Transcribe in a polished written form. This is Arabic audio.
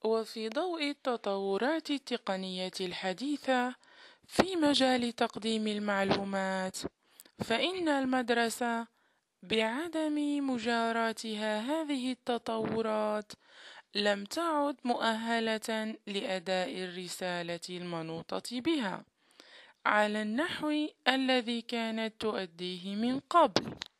وفي ضوء التطورات التقنية الحديثة في مجال تقديم المعلومات، فإن المدرسة بعدم مجاراتها هذه التطورات لم تعد مؤهلة لأداء الرسالة المنوطة بها على النحو الذي كانت تؤديه من قبل.